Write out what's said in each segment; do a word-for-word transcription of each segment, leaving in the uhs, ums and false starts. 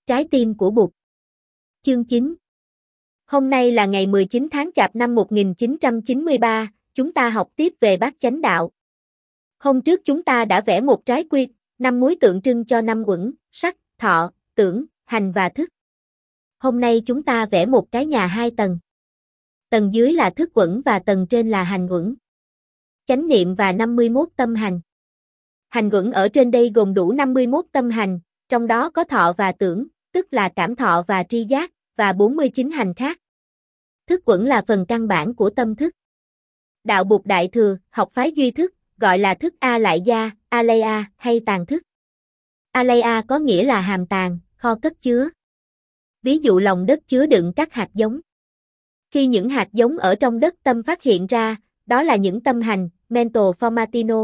Trái tim của Bụt. Chương chín. Hôm nay là ngày mười chín tháng Chạp năm một nghìn chín trăm chín mươi ba, chúng ta học tiếp về bát chánh đạo. Hôm trước chúng ta đã vẽ một trái quyệt, năm múi tượng trưng cho năm uẩn, sắc, thọ, tưởng, hành và thức. Hôm nay chúng ta vẽ một cái nhà hai tầng. Tầng dưới là thức uẩn và tầng trên là hành uẩn. Chánh niệm và năm mươi mốt tâm hành. Hành uẩn ở trên đây gồm đủ năm mươi mốt tâm hành, trong đó có thọ và tưởng, tức là cảm thọ và tri giác, và bốn mươi chín hành khác. Thức uẩn là phần căn bản của tâm thức. Đạo Bụt Đại Thừa, học phái duy thức, gọi là thức A Lại Gia, Alaya hay tàng thức. Alaya có nghĩa là hàm tàng, kho cất chứa. Ví dụ lòng đất chứa đựng các hạt giống. Khi những hạt giống ở trong đất tâm phát hiện ra, đó là những tâm hành, mental formatino.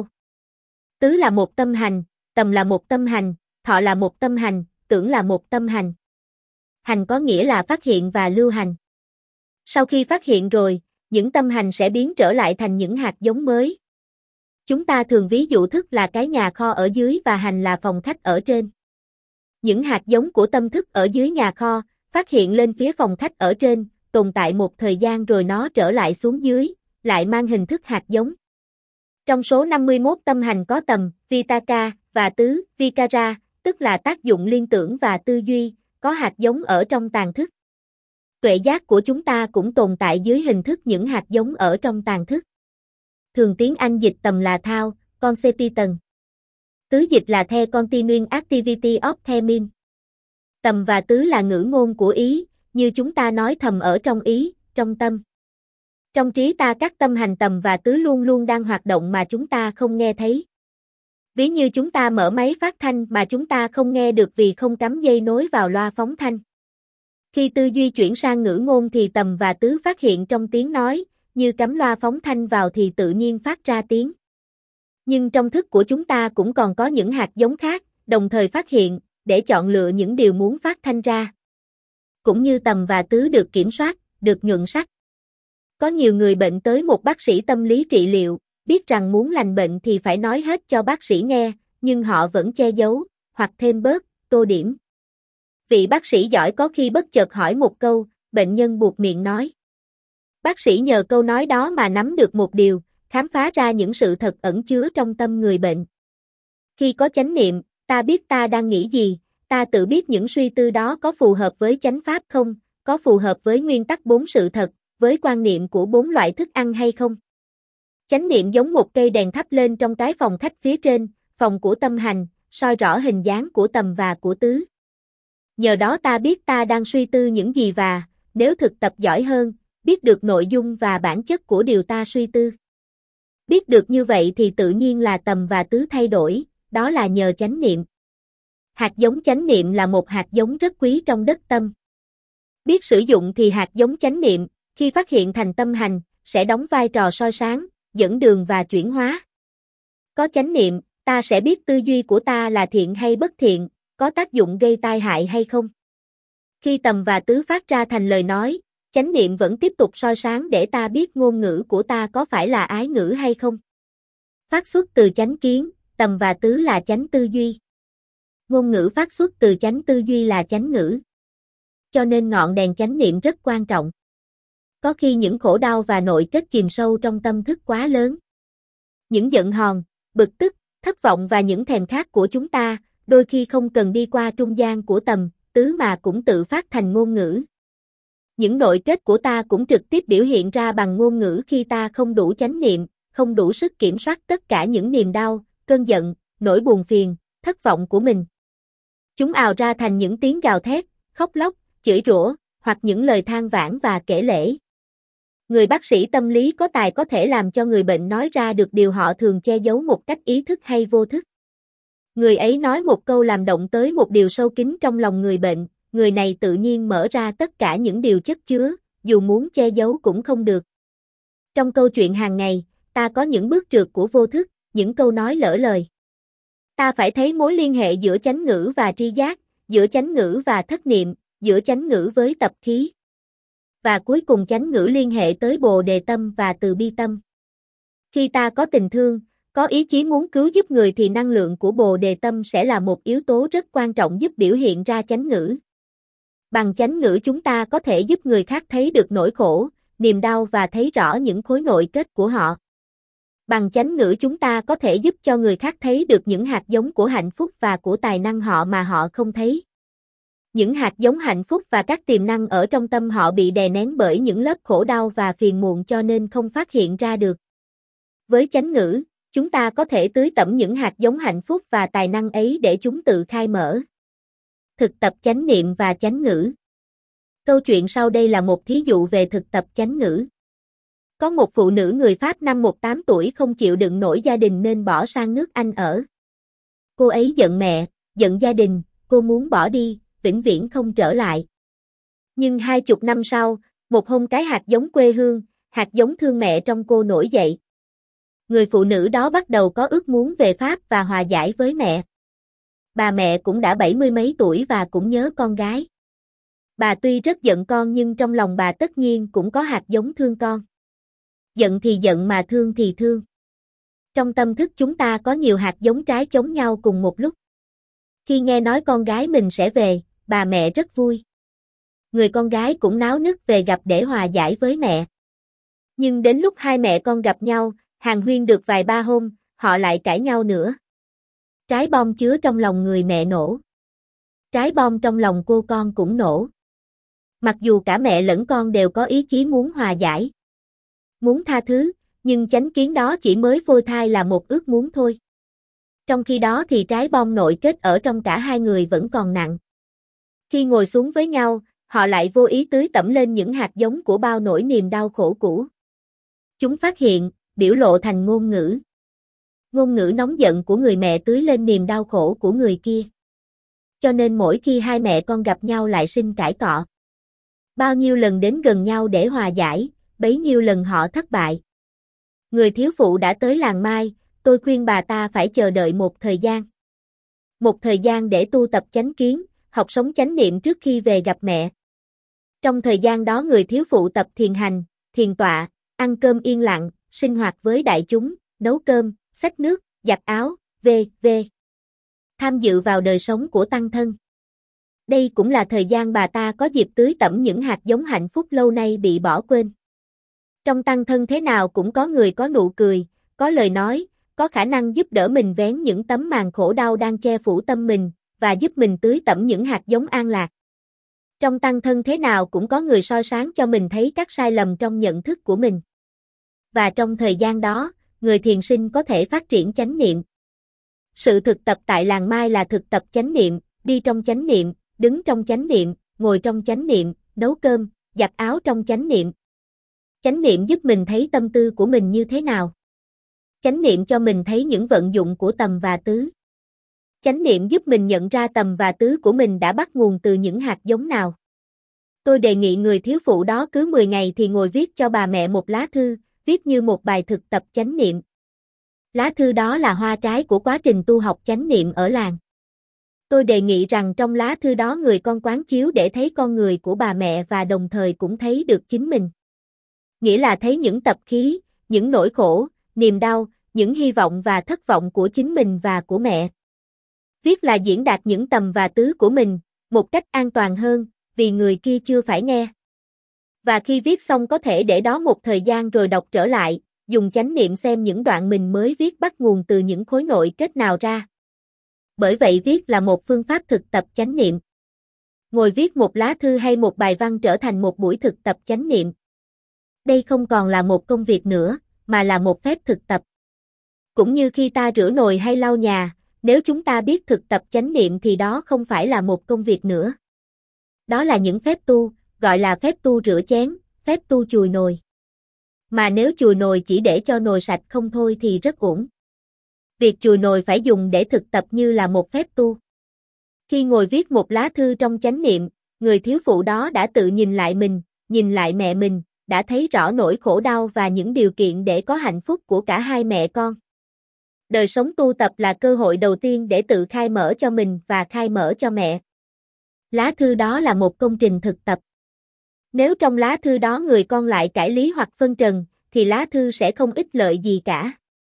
Tứ là một tâm hành, tầm là một tâm hành, thọ là một tâm hành, tưởng là một tâm hành. Hành có nghĩa là phát hiện và lưu hành. Sau khi phát hiện rồi, những tâm hành sẽ biến trở lại thành những hạt giống mới. Chúng ta thường ví dụ thức là cái nhà kho ở dưới và hành là phòng khách ở trên. Những hạt giống của tâm thức ở dưới nhà kho, phát hiện lên phía phòng khách ở trên, tồn tại một thời gian rồi nó trở lại xuống dưới, lại mang hình thức hạt giống. Trong số năm mươi mốt tâm hành có tầm, vitaka, và tứ, vikara, tức là tác dụng liên tưởng và tư duy, có hạt giống ở trong tàng thức. Tuệ giác của chúng ta cũng tồn tại dưới hình thức những hạt giống ở trong tàng thức. Thường tiếng Anh dịch tầm là thao, conception. Tứ dịch là the continuing activity of the mind. Tầm và tứ là ngữ ngôn của ý, như chúng ta nói thầm ở trong ý, trong tâm. Trong trí ta các tâm hành tầm và tứ luôn luôn đang hoạt động mà chúng ta không nghe thấy. Ví như chúng ta mở máy phát thanh mà chúng ta không nghe được vì không cắm dây nối vào loa phóng thanh. Khi tư duy chuyển sang ngữ ngôn thì tầm và tứ phát hiện trong tiếng nói, như cắm loa phóng thanh vào thì tự nhiên phát ra tiếng. Nhưng trong thức của chúng ta cũng còn có những hạt giống khác, đồng thời phát hiện, để chọn lựa những điều muốn phát thanh ra. Cũng như tầm và tứ được kiểm soát, được nhuận sắc. Có nhiều người bệnh tới một bác sĩ tâm lý trị liệu, biết rằng muốn lành bệnh thì phải nói hết cho bác sĩ nghe, nhưng họ vẫn che giấu, hoặc thêm bớt, tô điểm. Vị bác sĩ giỏi có khi bất chợt hỏi một câu, bệnh nhân buột miệng nói. Bác sĩ nhờ câu nói đó mà nắm được một điều, khám phá ra những sự thật ẩn chứa trong tâm người bệnh. Khi có chánh niệm, ta biết ta đang nghĩ gì, ta tự biết những suy tư đó có phù hợp với chánh pháp không, có phù hợp với nguyên tắc bốn sự thật, với quan niệm của bốn loại thức ăn hay không. Chánh niệm giống một cây đèn thắp lên trong cái phòng khách phía trên, phòng của tâm hành, soi rõ hình dáng của tầm và của tứ. Nhờ đó ta biết ta đang suy tư những gì và, nếu thực tập giỏi hơn, biết được nội dung và bản chất của điều ta suy tư. Biết được như vậy thì tự nhiên là tầm và tứ thay đổi, đó là nhờ chánh niệm. Hạt giống chánh niệm là một hạt giống rất quý trong đất tâm. Biết sử dụng thì hạt giống chánh niệm, khi phát hiện thành tâm hành, sẽ đóng vai trò soi sáng, dẫn đường và chuyển hóa. Có chánh niệm, ta sẽ biết tư duy của ta là thiện hay bất thiện, có tác dụng gây tai hại hay không. Khi tầm và tứ phát ra thành lời nói, chánh niệm vẫn tiếp tục soi sáng để ta biết ngôn ngữ của ta có phải là ái ngữ hay không. Phát xuất từ chánh kiến, tầm và tứ là chánh tư duy. Ngôn ngữ phát xuất từ chánh tư duy là chánh ngữ. Cho nên ngọn đèn chánh niệm rất quan trọng. Có khi những khổ đau và nội kết chìm sâu trong tâm thức quá lớn. Những giận hờn, bực tức, thất vọng và những thèm khát của chúng ta, đôi khi không cần đi qua trung gian của tầm, tứ mà cũng tự phát thành ngôn ngữ. Những nội kết của ta cũng trực tiếp biểu hiện ra bằng ngôn ngữ khi ta không đủ chánh niệm, không đủ sức kiểm soát tất cả những niềm đau, cơn giận, nỗi buồn phiền, thất vọng của mình. Chúng ào ra thành những tiếng gào thét, khóc lóc, chửi rủa, hoặc những lời than vãn và kể lể. Người bác sĩ tâm lý có tài có thể làm cho người bệnh nói ra được điều họ thường che giấu một cách ý thức hay vô thức. Người ấy nói một câu làm động tới một điều sâu kín trong lòng người bệnh, người này tự nhiên mở ra tất cả những điều chất chứa, dù muốn che giấu cũng không được. Trong câu chuyện hàng ngày, ta có những bước trượt của vô thức, những câu nói lỡ lời. Ta phải thấy mối liên hệ giữa chánh ngữ và tri giác, giữa chánh ngữ và thất niệm, giữa chánh ngữ với tập khí. Và cuối cùng chánh ngữ liên hệ tới bồ đề tâm và từ bi tâm. Khi ta có tình thương, có ý chí muốn cứu giúp người thì năng lượng của bồ đề tâm sẽ là một yếu tố rất quan trọng giúp biểu hiện ra chánh ngữ. Bằng chánh ngữ chúng ta có thể giúp người khác thấy được nỗi khổ, niềm đau và thấy rõ những khối nội kết của họ. Bằng chánh ngữ chúng ta có thể giúp cho người khác thấy được những hạt giống của hạnh phúc và của tài năng họ mà họ không thấy. Những hạt giống hạnh phúc và các tiềm năng ở trong tâm họ bị đè nén bởi những lớp khổ đau và phiền muộn cho nên không phát hiện ra được. Với chánh ngữ, chúng ta có thể tưới tẩm những hạt giống hạnh phúc và tài năng ấy để chúng tự khai mở. Thực tập chánh niệm và chánh ngữ. Câu chuyện sau đây là một thí dụ về thực tập chánh ngữ. Có một phụ nữ người Pháp năm mười tám tuổi không chịu đựng nổi gia đình nên bỏ sang nước Anh ở. Cô ấy giận mẹ, giận gia đình, cô muốn bỏ đi, vĩnh viễn không trở lại. Nhưng hai chục năm sau, một hôm cái hạt giống quê hương, hạt giống thương mẹ trong cô nổi dậy. Người phụ nữ đó bắt đầu có ước muốn về Pháp và hòa giải với mẹ. Bà mẹ cũng đã bảy mươi mấy tuổi và cũng nhớ con gái. Bà tuy rất giận con nhưng trong lòng bà tất nhiên cũng có hạt giống thương con. Giận thì giận mà thương thì thương. Trong tâm thức chúng ta có nhiều hạt giống trái chống nhau cùng một lúc. Khi nghe nói con gái mình sẽ về, bà mẹ rất vui. Người con gái cũng náo nức về gặp để hòa giải với mẹ. Nhưng đến lúc hai mẹ con gặp nhau, hàn huyên được vài ba hôm, họ lại cãi nhau nữa. Trái bom chứa trong lòng người mẹ nổ. Trái bom trong lòng cô con cũng nổ. Mặc dù cả mẹ lẫn con đều có ý chí muốn hòa giải, muốn tha thứ, nhưng chánh kiến đó chỉ mới phôi thai là một ước muốn thôi. Trong khi đó thì trái bom nội kết ở trong cả hai người vẫn còn nặng. Khi ngồi xuống với nhau, họ lại vô ý tưới tẩm lên những hạt giống của bao nỗi niềm đau khổ cũ. Chúng phát hiện, biểu lộ thành ngôn ngữ. Ngôn ngữ nóng giận của người mẹ tưới lên niềm đau khổ của người kia. Cho nên mỗi khi hai mẹ con gặp nhau lại sinh cãi cọ. Bao nhiêu lần đến gần nhau để hòa giải, bấy nhiêu lần họ thất bại. Người thiếu phụ đã tới làng Mai, tôi khuyên bà ta phải chờ đợi một thời gian. Một thời gian để tu tập chánh kiến, học sống chánh niệm trước khi về gặp mẹ. Trong thời gian đó người thiếu phụ tập thiền hành, thiền tọa, ăn cơm yên lặng, sinh hoạt với đại chúng, nấu cơm, xách nước, giặt áo, vân vân Tham dự vào đời sống của tăng thân. Đây cũng là thời gian bà ta có dịp tưới tẩm những hạt giống hạnh phúc lâu nay bị bỏ quên. Trong tăng thân thế nào cũng có người có nụ cười, có lời nói, có khả năng giúp đỡ mình vén những tấm màn khổ đau đang che phủ tâm mình, và giúp mình tưới tẩm những hạt giống an lạc. Trong tăng thân thế nào cũng có người soi sáng cho mình thấy các sai lầm trong nhận thức của mình. Và trong thời gian đó, người thiền sinh có thể phát triển chánh niệm. Sự thực tập tại làng Mai là thực tập chánh niệm, đi trong chánh niệm, đứng trong chánh niệm, ngồi trong chánh niệm, nấu cơm, giặt áo trong chánh niệm. Chánh niệm giúp mình thấy tâm tư của mình như thế nào. Chánh niệm cho mình thấy những vận dụng của tầm và tứ. Chánh niệm giúp mình nhận ra tầm và tứ của mình đã bắt nguồn từ những hạt giống nào. Tôi đề nghị người thiếu phụ đó cứ mười ngày thì ngồi viết cho bà mẹ một lá thư, viết như một bài thực tập chánh niệm. Lá thư đó là hoa trái của quá trình tu học chánh niệm ở làng. Tôi đề nghị rằng trong lá thư đó người con quán chiếu để thấy con người của bà mẹ và đồng thời cũng thấy được chính mình. Nghĩa là thấy những tập khí, những nỗi khổ, niềm đau, những hy vọng và thất vọng của chính mình và của mẹ. Viết là diễn đạt những tầm và tứ của mình, một cách an toàn hơn, vì người kia chưa phải nghe. Và khi viết xong có thể để đó một thời gian rồi đọc trở lại, dùng chánh niệm xem những đoạn mình mới viết bắt nguồn từ những khối nội kết nào ra. Bởi vậy viết là một phương pháp thực tập chánh niệm. Ngồi viết một lá thư hay một bài văn trở thành một buổi thực tập chánh niệm. Đây không còn là một công việc nữa, mà là một phép thực tập. Cũng như khi ta rửa nồi hay lau nhà, nếu chúng ta biết thực tập chánh niệm thì đó không phải là một công việc nữa. Đó là những phép tu, gọi là phép tu rửa chén, phép tu chùi nồi. Mà nếu chùi nồi chỉ để cho nồi sạch không thôi thì rất uổng. Việc chùi nồi phải dùng để thực tập như là một phép tu. Khi ngồi viết một lá thư trong chánh niệm, người thiếu phụ đó đã tự nhìn lại mình, nhìn lại mẹ mình, đã thấy rõ nỗi khổ đau và những điều kiện để có hạnh phúc của cả hai mẹ con. Đời sống tu tập là cơ hội đầu tiên để tự khai mở cho mình và khai mở cho mẹ. Lá thư đó là một công trình thực tập. Nếu trong lá thư đó người con lại cãi lý hoặc phân trần, thì lá thư sẽ không ích lợi gì cả.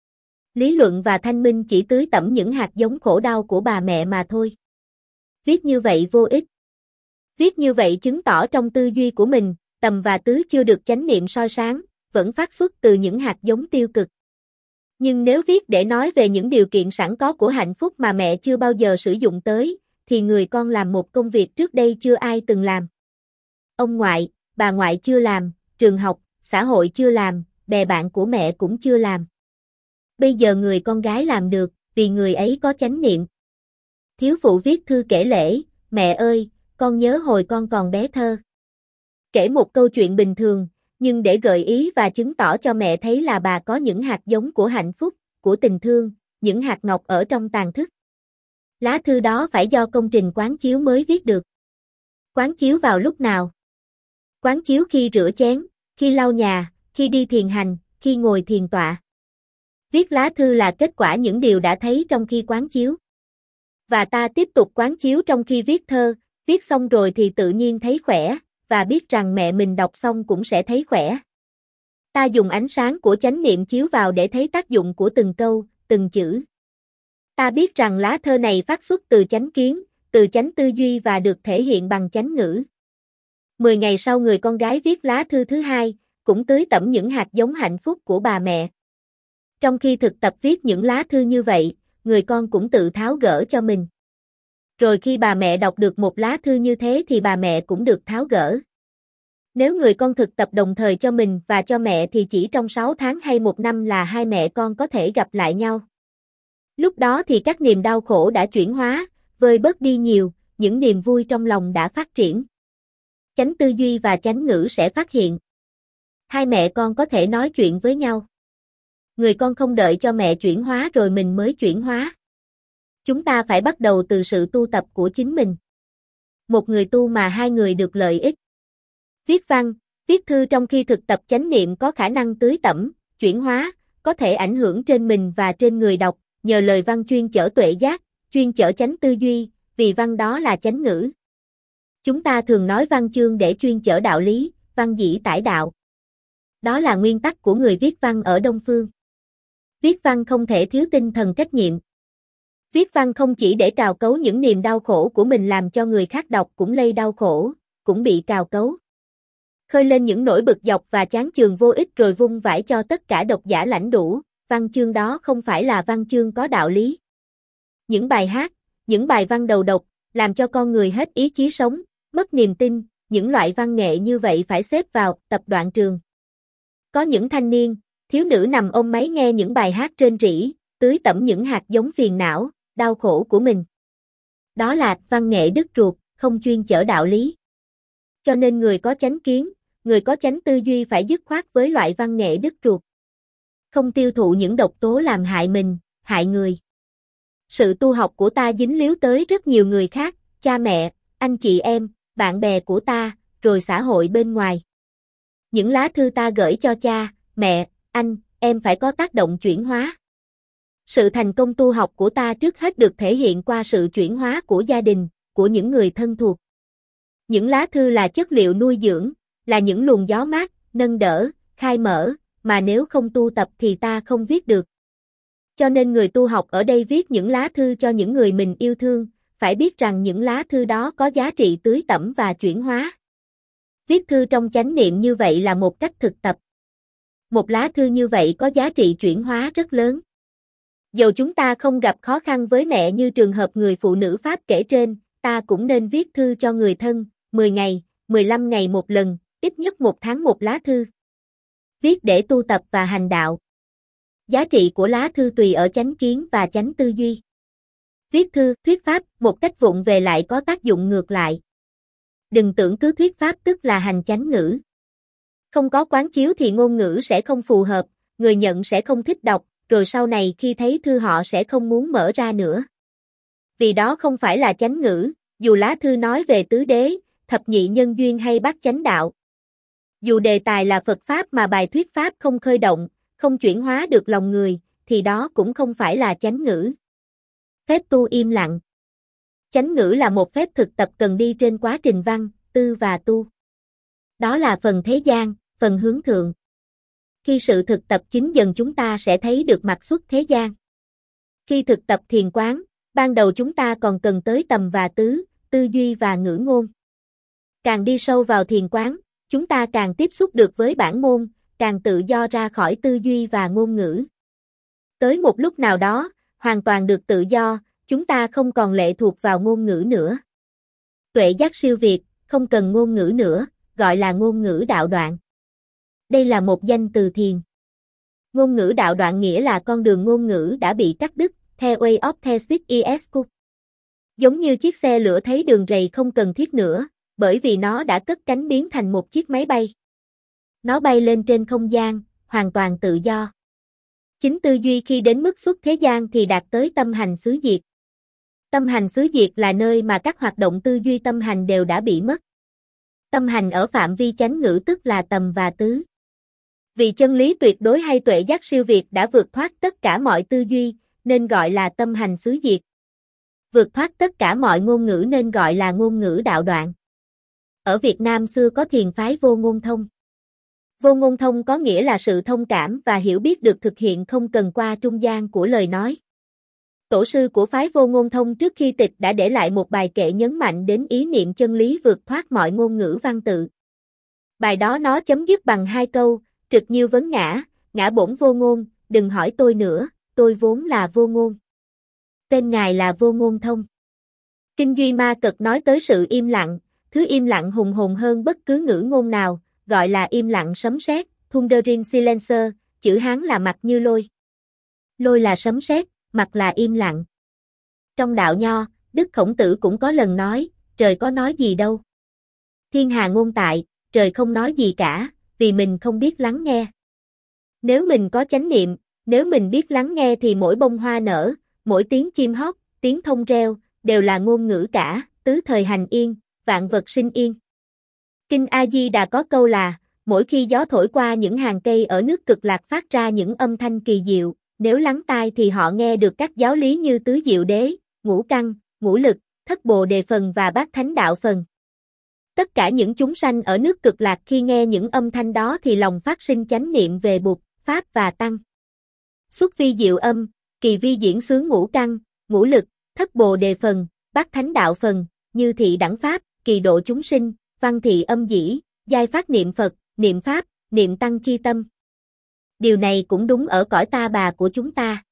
Lý luận và thanh minh chỉ tưới tẩm những hạt giống khổ đau của bà mẹ mà thôi. Viết như vậy vô ích. Viết như vậy chứng tỏ trong tư duy của mình, tầm và tứ chưa được chánh niệm soi sáng, vẫn phát xuất từ những hạt giống tiêu cực. Nhưng nếu viết để nói về những điều kiện sẵn có của hạnh phúc mà mẹ chưa bao giờ sử dụng tới, thì người con làm một công việc trước đây chưa ai từng làm. Ông ngoại, bà ngoại chưa làm, trường học, xã hội chưa làm, bè bạn của mẹ cũng chưa làm. Bây giờ người con gái làm được, vì người ấy có chánh niệm. Thiếu phụ viết thư kể lễ, mẹ ơi, con nhớ hồi con còn bé thơ. Kể một câu chuyện bình thường, nhưng để gợi ý và chứng tỏ cho mẹ thấy là bà có những hạt giống của hạnh phúc, của tình thương, những hạt ngọc ở trong tàn thức. Lá thư đó phải do công trình quán chiếu mới viết được. Quán chiếu vào lúc nào? Quán chiếu khi rửa chén, khi lau nhà, khi đi thiền hành, khi ngồi thiền tọa. Viết lá thư là kết quả những điều đã thấy trong khi quán chiếu. Và ta tiếp tục quán chiếu trong khi viết thơ, viết xong rồi thì tự nhiên thấy khỏe, và biết rằng mẹ mình đọc xong cũng sẽ thấy khỏe. Ta dùng ánh sáng của chánh niệm chiếu vào để thấy tác dụng của từng câu, từng chữ. Ta biết rằng lá thơ này phát xuất từ chánh kiến, từ chánh tư duy và được thể hiện bằng chánh ngữ. Mười ngày sau người con gái viết lá thư thứ hai, cũng tưới tẩm những hạt giống hạnh phúc của bà mẹ. Trong khi thực tập viết những lá thư như vậy, người con cũng tự tháo gỡ cho mình. Rồi khi bà mẹ đọc được một lá thư như thế thì bà mẹ cũng được tháo gỡ. Nếu người con thực tập đồng thời cho mình và cho mẹ thì chỉ trong sáu tháng hay một năm là hai mẹ con có thể gặp lại nhau. Lúc đó thì các niềm đau khổ đã chuyển hóa, vơi bớt đi nhiều, những niềm vui trong lòng đã phát triển. Chánh tư duy và chánh ngữ sẽ phát hiện. Hai mẹ con có thể nói chuyện với nhau. Người con không đợi cho mẹ chuyển hóa rồi mình mới chuyển hóa. Chúng ta phải bắt đầu từ sự tu tập của chính mình. Một người tu mà hai người được lợi ích. Viết văn, viết thư trong khi thực tập chánh niệm có khả năng tưới tẩm, chuyển hóa, có thể ảnh hưởng trên mình và trên người đọc, nhờ lời văn chuyên chở tuệ giác, chuyên chở chánh tư duy, vì văn đó là chánh ngữ. Chúng ta thường nói văn chương để chuyên chở đạo lý, văn dĩ tải đạo. Đó là nguyên tắc của người viết văn ở Đông Phương. Viết văn không thể thiếu tinh thần trách nhiệm. Viết văn không chỉ để cào cấu những niềm đau khổ của mình làm cho người khác đọc cũng lây đau khổ, cũng bị cào cấu. Khơi lên những nỗi bực dọc và chán chường vô ích rồi vung vãi cho tất cả độc giả lãnh đủ, văn chương đó không phải là văn chương có đạo lý. Những bài hát, những bài văn đầu độc, làm cho con người hết ý chí sống, mất niềm tin, những loại văn nghệ như vậy phải xếp vào tập đoạn trường. Có những thanh niên, thiếu nữ nằm ôm máy nghe những bài hát rên rỉ, tưới tẩm những hạt giống phiền não, đau khổ của mình. Đó là văn nghệ đứt ruột, không chuyên chở đạo lý. Cho nên người có chánh kiến, người có chánh tư duy phải dứt khoát với loại văn nghệ đứt ruột. Không tiêu thụ những độc tố làm hại mình, hại người. Sự tu học của ta dính líu tới rất nhiều người khác, cha mẹ, anh chị em, bạn bè của ta, rồi xã hội bên ngoài. Những lá thư ta gửi cho cha, mẹ, anh, em phải có tác động chuyển hóa. Sự thành công tu học của ta trước hết được thể hiện qua sự chuyển hóa của gia đình, của những người thân thuộc. Những lá thư là chất liệu nuôi dưỡng, là những luồng gió mát, nâng đỡ, khai mở, mà nếu không tu tập thì ta không viết được. Cho nên người tu học ở đây viết những lá thư cho những người mình yêu thương, phải biết rằng những lá thư đó có giá trị tưới tẩm và chuyển hóa. Viết thư trong chánh niệm như vậy là một cách thực tập. Một lá thư như vậy có giá trị chuyển hóa rất lớn. Dầu chúng ta không gặp khó khăn với mẹ như trường hợp người phụ nữ Pháp kể trên, ta cũng nên viết thư cho người thân, mười ngày, mười lăm ngày một lần, ít nhất một tháng một lá thư. Viết để tu tập và hành đạo. Giá trị của lá thư tùy ở chánh kiến và chánh tư duy. Viết thư, thuyết pháp, một cách vụng về lại có tác dụng ngược lại. Đừng tưởng cứ thuyết pháp tức là hành chánh ngữ. Không có quán chiếu thì ngôn ngữ sẽ không phù hợp, người nhận sẽ không thích đọc, rồi sau này khi thấy thư họ sẽ không muốn mở ra nữa. Vì đó không phải là chánh ngữ, dù lá thư nói về tứ đế, thập nhị nhân duyên hay bát chánh đạo. Dù đề tài là Phật Pháp mà bài thuyết Pháp không khơi động, không chuyển hóa được lòng người, thì đó cũng không phải là chánh ngữ. Phép tu im lặng. Chánh ngữ là một phép thực tập cần đi trên quá trình văn, tư và tu. Đó là phần thế gian, phần hướng thượng. Khi sự thực tập chính dần chúng ta sẽ thấy được mặt xuất thế gian. Khi thực tập thiền quán, ban đầu chúng ta còn cần tới tầm và tứ, tư duy và ngữ ngôn. Càng đi sâu vào thiền quán, chúng ta càng tiếp xúc được với bản môn, càng tự do ra khỏi tư duy và ngôn ngữ. Tới một lúc nào đó, hoàn toàn được tự do, chúng ta không còn lệ thuộc vào ngôn ngữ nữa. Tuệ giác siêu việt, không cần ngôn ngữ nữa, gọi là ngôn ngữ đạo đoạn. Đây là một danh từ thiền. Ngôn ngữ đạo đoạn nghĩa là con đường ngôn ngữ đã bị cắt đứt, theo way of the speech is cut. Giống như chiếc xe lửa thấy đường rầy không cần thiết nữa, bởi vì nó đã cất cánh biến thành một chiếc máy bay. Nó bay lên trên không gian, hoàn toàn tự do. Chính tư duy khi đến mức xuất thế gian thì đạt tới tâm hành xứ diệt. Tâm hành xứ diệt là nơi mà các hoạt động tư duy tâm hành đều đã bị mất. Tâm hành ở phạm vi chánh ngữ tức là tầm và tứ. Vì chân lý tuyệt đối hay tuệ giác siêu việt đã vượt thoát tất cả mọi tư duy, nên gọi là tâm hành xứ diệt. Vượt thoát tất cả mọi ngôn ngữ nên gọi là ngôn ngữ đạo đoạn. Ở Việt Nam xưa có thiền phái vô ngôn thông. Vô ngôn thông có nghĩa là sự thông cảm và hiểu biết được thực hiện không cần qua trung gian của lời nói. Tổ sư của phái vô ngôn thông trước khi tịch đã để lại một bài kệ nhấn mạnh đến ý niệm chân lý vượt thoát mọi ngôn ngữ văn tự. Bài đó nó chấm dứt bằng hai câu, trực như vấn ngã, ngã bổn vô ngôn, đừng hỏi tôi nữa, tôi vốn là vô ngôn. Tên ngài là vô ngôn thông. Kinh Duy Ma Cật nói tới sự im lặng, thứ im lặng hùng hồn hơn bất cứ ngữ ngôn nào, gọi là im lặng sấm sét, thundering silencer, chữ Hán là mặt như lôi. Lôi là sấm sét, mặt là im lặng. Trong đạo Nho, Đức Khổng Tử cũng có lần nói, trời có nói gì đâu. Thiên hà ngôn tại, trời không nói gì cả, vì mình không biết lắng nghe. Nếu mình có chánh niệm, nếu mình biết lắng nghe thì mỗi bông hoa nở, mỗi tiếng chim hót, tiếng thông reo, đều là ngôn ngữ cả, tứ thời hành yên, vạn vật sinh yên. Kinh A-di-đà có câu là, mỗi khi gió thổi qua những hàng cây ở nước Cực Lạc phát ra những âm thanh kỳ diệu, nếu lắng tai thì họ nghe được các giáo lý như tứ diệu đế, ngũ căn, ngũ lực, thất bồ đề phần và bát thánh đạo phần. Tất cả những chúng sanh ở nước Cực Lạc khi nghe những âm thanh đó thì lòng phát sinh chánh niệm về Bụt, Pháp và Tăng. Xuất vi diệu âm, kỳ vi diễn xướng ngũ căn, ngũ lực, thất bồ đề phần, bát thánh đạo phần, như thị đẳng Pháp, kỳ độ chúng sinh, văn thị âm dĩ, giai phát niệm Phật, niệm Pháp, niệm Tăng chi tâm. Điều này cũng đúng ở cõi ta bà của chúng ta.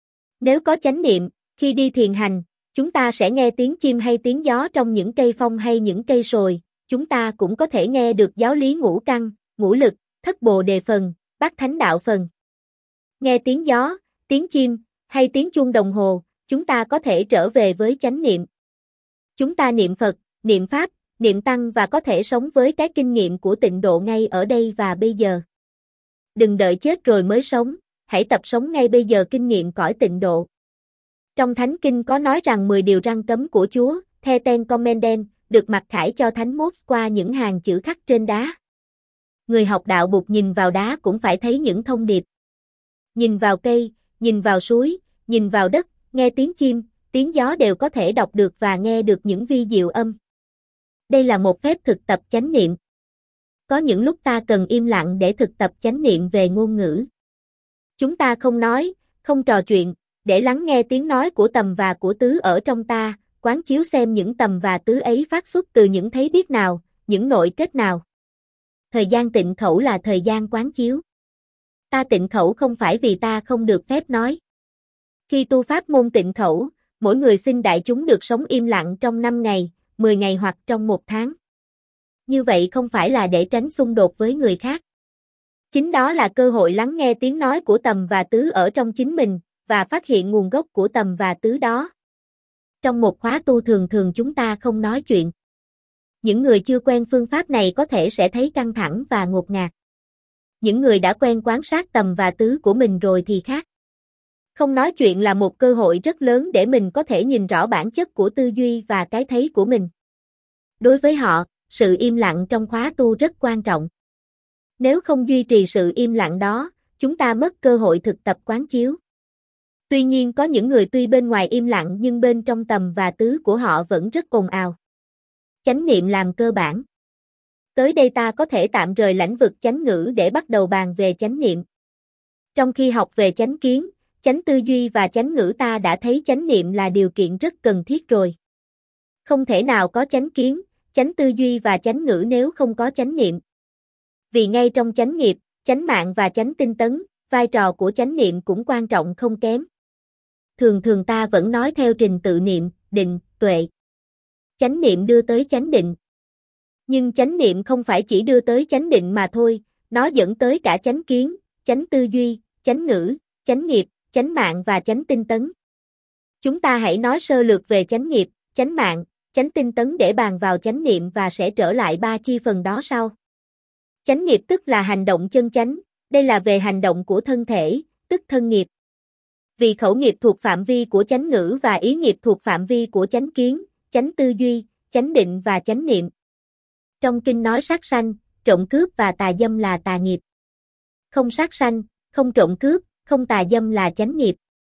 Nếu có chánh niệm, khi đi thiền hành, chúng ta sẽ nghe tiếng chim hay tiếng gió trong những cây phong hay những cây sồi, chúng ta cũng có thể nghe được giáo lý ngũ căn, ngũ lực, thất bồ đề phần, bát thánh đạo phần. Nghe tiếng gió, tiếng chim, hay tiếng chuông đồng hồ, chúng ta có thể trở về với chánh niệm. Chúng ta niệm Phật, niệm Pháp, niệm Tăng và có thể sống với cái kinh nghiệm của tịnh độ ngay ở đây và bây giờ. Đừng đợi chết rồi mới sống, hãy tập sống ngay bây giờ kinh nghiệm cõi tịnh độ. Trong Thánh Kinh có nói rằng mười điều răn cấm của Chúa, The Ten Commandments, được mặc khải cho Thánh Mốt qua những hàng chữ khắc trên đá. Người học đạo Bụt nhìn vào đá cũng phải thấy những thông điệp. Nhìn vào cây, nhìn vào suối, nhìn vào đất, nghe tiếng chim, tiếng gió đều có thể đọc được và nghe được những vi diệu âm. Đây là một phép thực tập chánh niệm. Có những lúc ta cần im lặng để thực tập chánh niệm về ngôn ngữ. Chúng ta không nói, không trò chuyện, để lắng nghe tiếng nói của tầm và của tứ ở trong ta, quán chiếu xem những tầm và tứ ấy phát xuất từ những thấy biết nào, những nội kết nào. Thời gian tịnh khẩu là thời gian quán chiếu. Ta tịnh khẩu không phải vì ta không được phép nói. Khi tu pháp môn tịnh khẩu, mỗi người xin đại chúng được sống im lặng trong năm ngày, mười ngày hoặc trong một tháng. Như vậy không phải là để tránh xung đột với người khác. Chính đó là cơ hội lắng nghe tiếng nói của tầm và tứ ở trong chính mình, và phát hiện nguồn gốc của tầm và tứ đó. Trong một khóa tu thường thường chúng ta không nói chuyện. Những người chưa quen phương pháp này có thể sẽ thấy căng thẳng và ngột ngạt. Những người đã quen quan sát tầm và tứ của mình rồi thì khác. Không nói chuyện là một cơ hội rất lớn để mình có thể nhìn rõ bản chất của tư duy và cái thấy của mình. Đối với họ, sự im lặng trong khóa tu rất quan trọng. Nếu không duy trì sự im lặng đó, chúng ta mất cơ hội thực tập quán chiếu. Tuy nhiên có những người tuy bên ngoài im lặng nhưng bên trong tầm và tứ của họ vẫn rất ồn ào. Chánh niệm làm cơ bản. Tới đây ta có thể tạm rời lãnh vực chánh ngữ để bắt đầu bàn về chánh niệm. Trong khi học về chánh kiến, chánh tư duy và chánh ngữ ta đã thấy chánh niệm là điều kiện rất cần thiết rồi. Không thể nào có chánh kiến, chánh tư duy và chánh ngữ nếu không có chánh niệm. Vì ngay trong chánh nghiệp, chánh mạng và chánh tinh tấn, vai trò của chánh niệm cũng quan trọng không kém. Thường thường ta vẫn nói theo trình tự niệm, định, tuệ. Chánh niệm đưa tới chánh định. Nhưng chánh niệm không phải chỉ đưa tới chánh định mà thôi, nó dẫn tới cả chánh kiến, chánh tư duy, chánh ngữ, chánh nghiệp, chánh mạng và chánh tinh tấn. Chúng ta hãy nói sơ lược về chánh nghiệp, chánh mạng, chánh tinh tấn để bàn vào chánh niệm và sẽ trở lại ba chi phần đó sau. Chánh nghiệp tức là hành động chân chánh, đây là về hành động của thân thể, tức thân nghiệp. Vì khẩu nghiệp thuộc phạm vi của chánh ngữ và ý nghiệp thuộc phạm vi của chánh kiến, chánh tư duy, chánh định và chánh niệm. Trong kinh nói sát sanh, trộm cướp và tà dâm là tà nghiệp. Không sát sanh, không trộm cướp, không tà dâm là chánh nghiệp.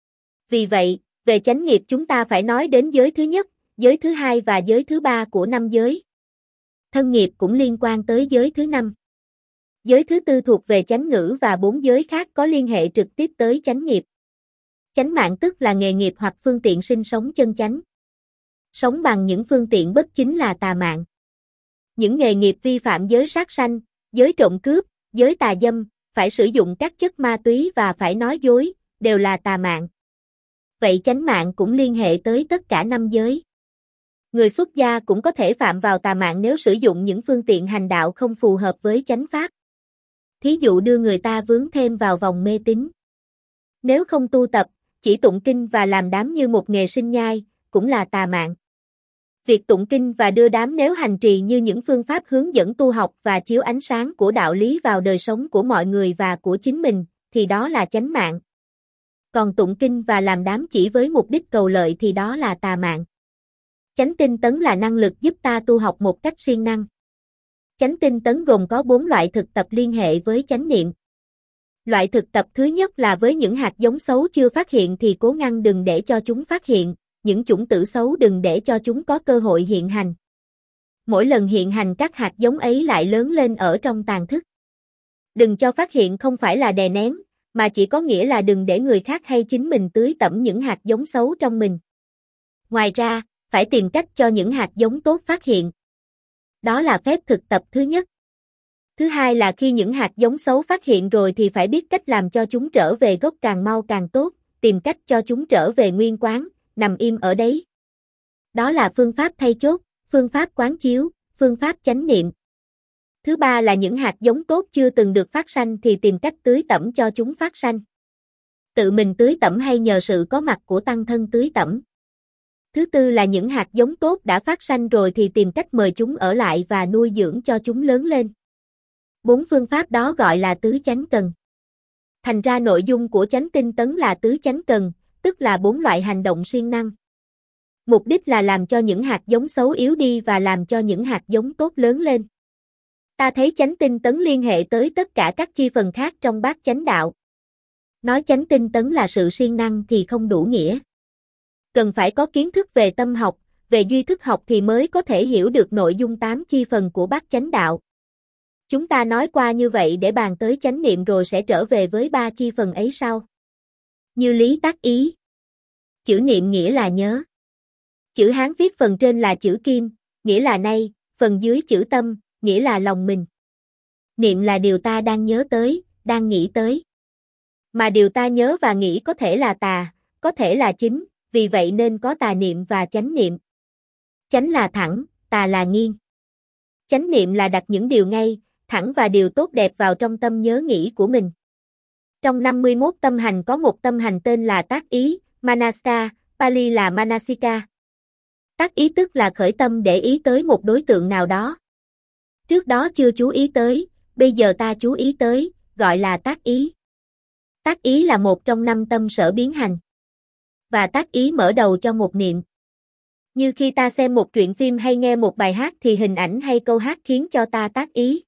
Vì vậy, về chánh nghiệp chúng ta phải nói đến giới thứ nhất, giới thứ hai và giới thứ ba của năm giới. Thân nghiệp cũng liên quan tới giới thứ năm. Giới thứ tư thuộc về chánh ngữ và bốn giới khác có liên hệ trực tiếp tới chánh nghiệp. Chánh mạng tức là nghề nghiệp hoặc phương tiện sinh sống chân chánh. Sống bằng những phương tiện bất chính là tà mạng. Những nghề nghiệp vi phạm giới sát sanh, giới trộm cướp, giới tà dâm, phải sử dụng các chất ma túy và phải nói dối, đều là tà mạng. Vậy chánh mạng cũng liên hệ tới tất cả năm giới. Người xuất gia cũng có thể phạm vào tà mạng nếu sử dụng những phương tiện hành đạo không phù hợp với chánh pháp. Thí dụ đưa người ta vướng thêm vào vòng mê tín. Nếu không tu tập, chỉ tụng kinh và làm đám như một nghề sinh nhai, cũng là tà mạng. Việc tụng kinh và đưa đám nếu hành trì như những phương pháp hướng dẫn tu học và chiếu ánh sáng của đạo lý vào đời sống của mọi người và của chính mình, thì đó là chánh mạng. Còn tụng kinh và làm đám chỉ với mục đích cầu lợi thì đó là tà mạng. Chánh tinh tấn là năng lực giúp ta tu học một cách siêng năng. Chánh tinh tấn gồm có bốn loại thực tập liên hệ với chánh niệm. Loại thực tập thứ nhất là với những hạt giống xấu chưa phát hiện thì cố ngăn đừng để cho chúng phát hiện, những chủng tử xấu đừng để cho chúng có cơ hội hiện hành. Mỗi lần hiện hành các hạt giống ấy lại lớn lên ở trong tàng thức. Đừng cho phát hiện không phải là đè nén, mà chỉ có nghĩa là đừng để người khác hay chính mình tưới tẩm những hạt giống xấu trong mình. Ngoài ra, phải tìm cách cho những hạt giống tốt phát hiện. Đó là phép thực tập thứ nhất. Thứ hai là khi những hạt giống xấu phát hiện rồi thì phải biết cách làm cho chúng trở về gốc càng mau càng tốt, tìm cách cho chúng trở về nguyên quán, nằm im ở đấy. Đó là phương pháp thay chốt, phương pháp quán chiếu, phương pháp chánh niệm. Thứ ba là những hạt giống tốt chưa từng được phát sanh thì tìm cách tưới tẩm cho chúng phát sanh. Tự mình tưới tẩm hay nhờ sự có mặt của tăng thân tưới tẩm. Thứ tư là những hạt giống tốt đã phát sanh rồi thì tìm cách mời chúng ở lại và nuôi dưỡng cho chúng lớn lên. Bốn phương pháp đó gọi là tứ chánh cần. Thành ra nội dung của chánh tinh tấn là tứ chánh cần, tức là bốn loại hành động siêng năng. Mục đích là làm cho những hạt giống xấu yếu đi và làm cho những hạt giống tốt lớn lên. Ta thấy chánh tinh tấn liên hệ tới tất cả các chi phần khác trong bát chánh đạo. Nói chánh tinh tấn là sự siêng năng thì không đủ nghĩa. Cần phải có kiến thức về tâm học, về duy thức học thì mới có thể hiểu được nội dung tám chi phần của bát chánh đạo. Chúng ta nói qua như vậy để bàn tới chánh niệm rồi sẽ trở về với ba chi phần ấy sau. Như lý tác ý. Chữ niệm nghĩa là nhớ. Chữ Hán viết phần trên là chữ kim, nghĩa là nay, phần dưới chữ tâm, nghĩa là lòng mình. Niệm là điều ta đang nhớ tới, đang nghĩ tới. Mà điều ta nhớ và nghĩ có thể là tà, có thể là chính, vì vậy nên có tà niệm và chánh niệm. Chánh là thẳng, tà là nghiêng. Chánh niệm là đặt những điều ngay, thẳng và điều tốt đẹp vào trong tâm nhớ nghĩ của mình. Trong năm mươi mốt tâm hành có một tâm hành tên là tác ý, Manasa, Pali là Manasika. Tác ý tức là khởi tâm để ý tới một đối tượng nào đó. Trước đó chưa chú ý tới, bây giờ ta chú ý tới, gọi là tác ý. Tác ý là một trong năm tâm sở biến hành. Và tác ý mở đầu cho một niệm. Như khi ta xem một truyện phim hay nghe một bài hát thì hình ảnh hay câu hát khiến cho ta tác ý.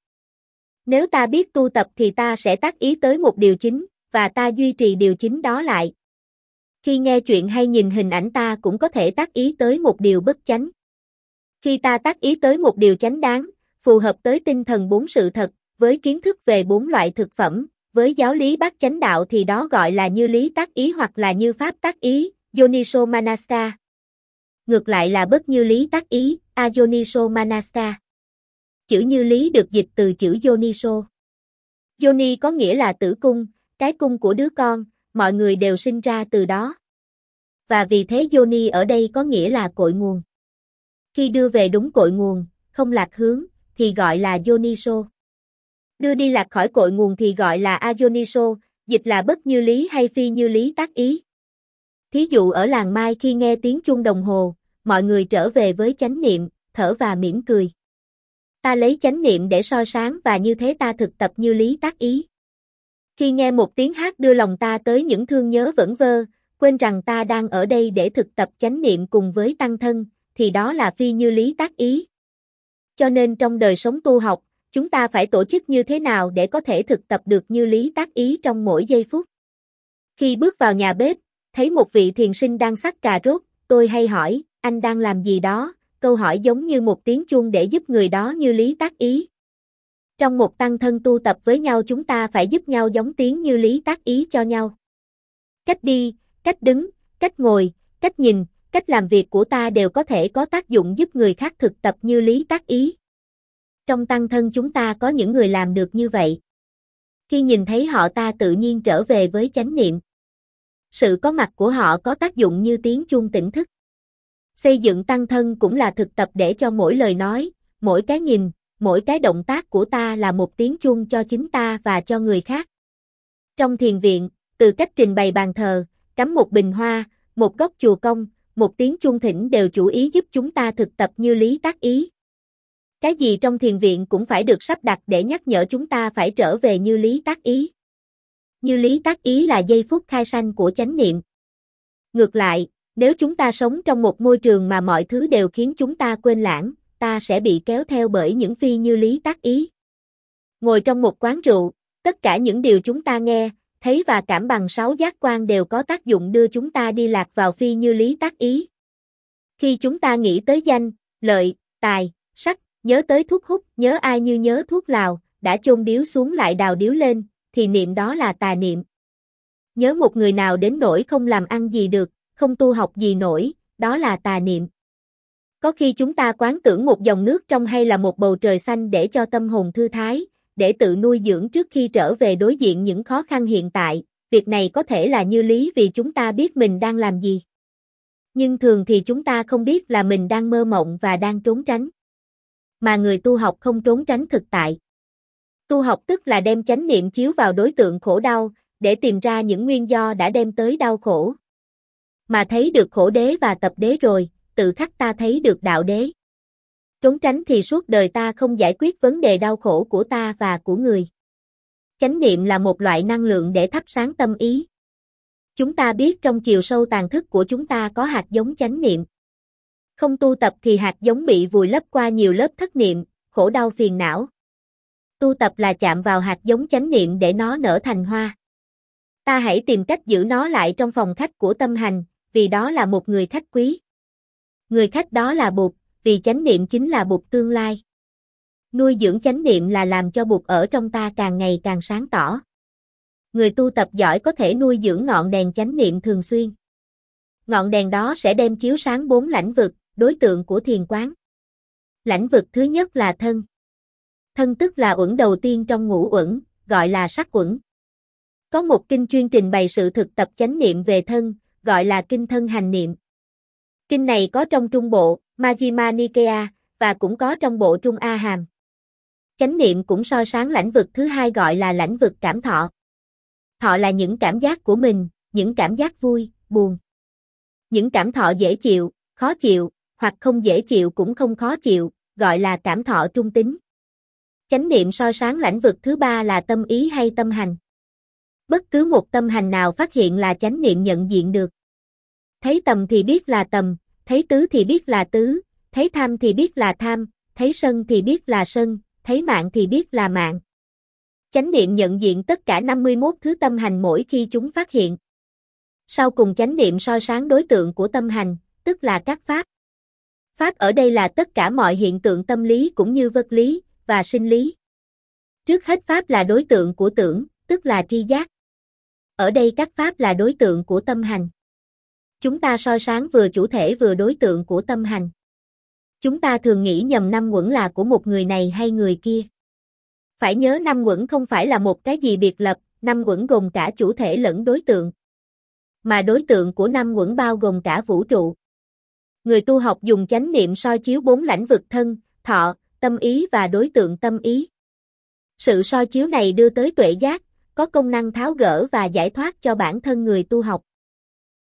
Nếu ta biết tu tập thì ta sẽ tác ý tới một điều chính, và ta duy trì điều chính đó lại. Khi nghe chuyện hay nhìn hình ảnh ta cũng có thể tác ý tới một điều bất chánh. Khi ta tác ý tới một điều chánh đáng, phù hợp tới tinh thần bốn sự thật, với kiến thức về bốn loại thực phẩm, với giáo lý bát chánh đạo thì đó gọi là như lý tác ý hoặc là như pháp tác ý, Yoniso Manasa. Ngược lại là bất như lý tác ý, ayoniso manasa. Chữ như lý được dịch từ chữ yoniso. Yoni có nghĩa là tử cung, cái cung của đứa con, mọi người đều sinh ra từ đó. Và vì thế yoni ở đây có nghĩa là cội nguồn. Khi đưa về đúng cội nguồn, không lạc hướng, thì gọi là yoniso. Đưa đi lạc khỏi cội nguồn thì gọi là ayoniso, dịch là bất như lý hay phi như lý tác ý. Thí dụ ở làng Mai khi nghe tiếng chuông đồng hồ, mọi người trở về với chánh niệm, thở và mỉm cười. Ta lấy chánh niệm để soi sáng và như thế ta thực tập như lý tác ý. Khi nghe một tiếng hát đưa lòng ta tới những thương nhớ vẩn vơ, quên rằng ta đang ở đây để thực tập chánh niệm cùng với tăng thân, thì đó là phi như lý tác ý. Cho nên trong đời sống tu học, chúng ta phải tổ chức như thế nào để có thể thực tập được như lý tác ý trong mỗi giây phút. Khi bước vào nhà bếp, thấy một vị thiền sinh đang xắt cà rốt, tôi hay hỏi, anh đang làm gì đó, câu hỏi giống như một tiếng chuông để giúp người đó như lý tác ý. Trong một tăng thân tu tập với nhau chúng ta phải giúp nhau giống tiếng như lý tác ý cho nhau. Cách đi, cách đứng, cách ngồi, cách nhìn, cách làm việc của ta đều có thể có tác dụng giúp người khác thực tập như lý tác ý. Trong tăng thân chúng ta có những người làm được như vậy. Khi nhìn thấy họ ta tự nhiên trở về với chánh niệm. Sự có mặt của họ có tác dụng như tiếng chuông tỉnh thức. Xây dựng tăng thân cũng là thực tập để cho mỗi lời nói, mỗi cái nhìn, mỗi cái động tác của ta là một tiếng chuông cho chính ta và cho người khác. Trong thiền viện, từ cách trình bày bàn thờ, cắm một bình hoa, một góc chùa công, một tiếng chuông thỉnh đều chủ ý giúp chúng ta thực tập như lý tác ý. Cái gì trong thiền viện cũng phải được sắp đặt để nhắc nhở chúng ta phải trở về như lý tác ý. Như lý tác ý là giây phút khai sanh của chánh niệm. Ngược lại, nếu chúng ta sống trong một môi trường mà mọi thứ đều khiến chúng ta quên lãng, ta sẽ bị kéo theo bởi những phi như lý tác ý. Ngồi trong một quán rượu, tất cả những điều chúng ta nghe, thấy và cảm bằng sáu giác quan đều có tác dụng đưa chúng ta đi lạc vào phi như lý tác ý. Khi chúng ta nghĩ tới danh, lợi, tài, sắc, nhớ tới thuốc hút, nhớ ai như nhớ thuốc lào, đã chôn điếu xuống lại đào điếu lên, thì niệm đó là tà niệm. Nhớ một người nào đến nỗi không làm ăn gì được, không tu học gì nổi, đó là tà niệm. Có khi chúng ta quán tưởng một dòng nước trong hay là một bầu trời xanh để cho tâm hồn thư thái, để tự nuôi dưỡng trước khi trở về đối diện những khó khăn hiện tại, việc này có thể là như lý vì chúng ta biết mình đang làm gì. Nhưng thường thì chúng ta không biết là mình đang mơ mộng và đang trốn tránh. Mà người tu học không trốn tránh thực tại. Tu học tức là đem chánh niệm chiếu vào đối tượng khổ đau, để tìm ra những nguyên do đã đem tới đau khổ. Mà thấy được khổ đế và tập đế rồi, tự khắc ta thấy được đạo đế. Trốn tránh thì suốt đời ta không giải quyết vấn đề đau khổ của ta và của người. Chánh niệm là một loại năng lượng để thắp sáng tâm ý. Chúng ta biết trong chiều sâu tàng thức của chúng ta có hạt giống chánh niệm. Không tu tập thì hạt giống bị vùi lấp qua nhiều lớp thất niệm, khổ đau phiền não. Tu tập là chạm vào hạt giống chánh niệm để nó nở thành hoa. Ta hãy tìm cách giữ nó lại trong phòng khách của tâm hành, vì đó là một người khách quý. Người khách đó là Bụt, vì chánh niệm chính là Bụt tương lai. Nuôi dưỡng chánh niệm là làm cho Bụt ở trong ta càng ngày càng sáng tỏ. Người tu tập giỏi có thể nuôi dưỡng ngọn đèn chánh niệm thường xuyên. Ngọn đèn đó sẽ đem chiếu sáng bốn lãnh vực, đối tượng của thiền quán. Lãnh vực thứ nhất là thân. Thân tức là uẩn đầu tiên trong ngũ uẩn, gọi là sắc uẩn. Có một kinh chuyên trình bày sự thực tập chánh niệm về thân, gọi là kinh thân hành niệm. Kinh này có trong Trung Bộ, Majjhima Nikaya, và cũng có trong Bộ Trung A Hàm. Chánh niệm cũng soi sáng lãnh vực thứ hai gọi là lãnh vực cảm thọ. Thọ là những cảm giác của mình, những cảm giác vui, buồn. Những cảm thọ dễ chịu, khó chịu, hoặc không dễ chịu cũng không khó chịu, gọi là cảm thọ trung tính. Chánh niệm soi sáng lãnh vực thứ ba là tâm ý hay tâm hành. Bất cứ một tâm hành nào phát hiện là chánh niệm nhận diện được. Thấy tầm thì biết là tầm, thấy tứ thì biết là tứ, thấy tham thì biết là tham, thấy sân thì biết là sân, thấy mạng thì biết là mạng. Chánh niệm nhận diện tất cả năm mươi mốt thứ tâm hành mỗi khi chúng phát hiện. Sau cùng chánh niệm soi sáng đối tượng của tâm hành, tức là các pháp. Pháp ở đây là tất cả mọi hiện tượng tâm lý cũng như vật lý và sinh lý. Trước hết pháp là đối tượng của tưởng, tức là tri giác. Ở đây các pháp là đối tượng của tâm hành. Chúng ta soi sáng vừa chủ thể vừa đối tượng của tâm hành. Chúng ta thường nghĩ nhầm năm uẩn là của một người này hay người kia. Phải nhớ năm uẩn không phải là một cái gì biệt lập, năm uẩn gồm cả chủ thể lẫn đối tượng. Mà đối tượng của năm uẩn bao gồm cả vũ trụ. Người tu học dùng chánh niệm soi chiếu bốn lãnh vực thân, thọ, tâm ý và đối tượng tâm ý. Sự soi chiếu này đưa tới tuệ giác, có công năng tháo gỡ và giải thoát cho bản thân người tu học.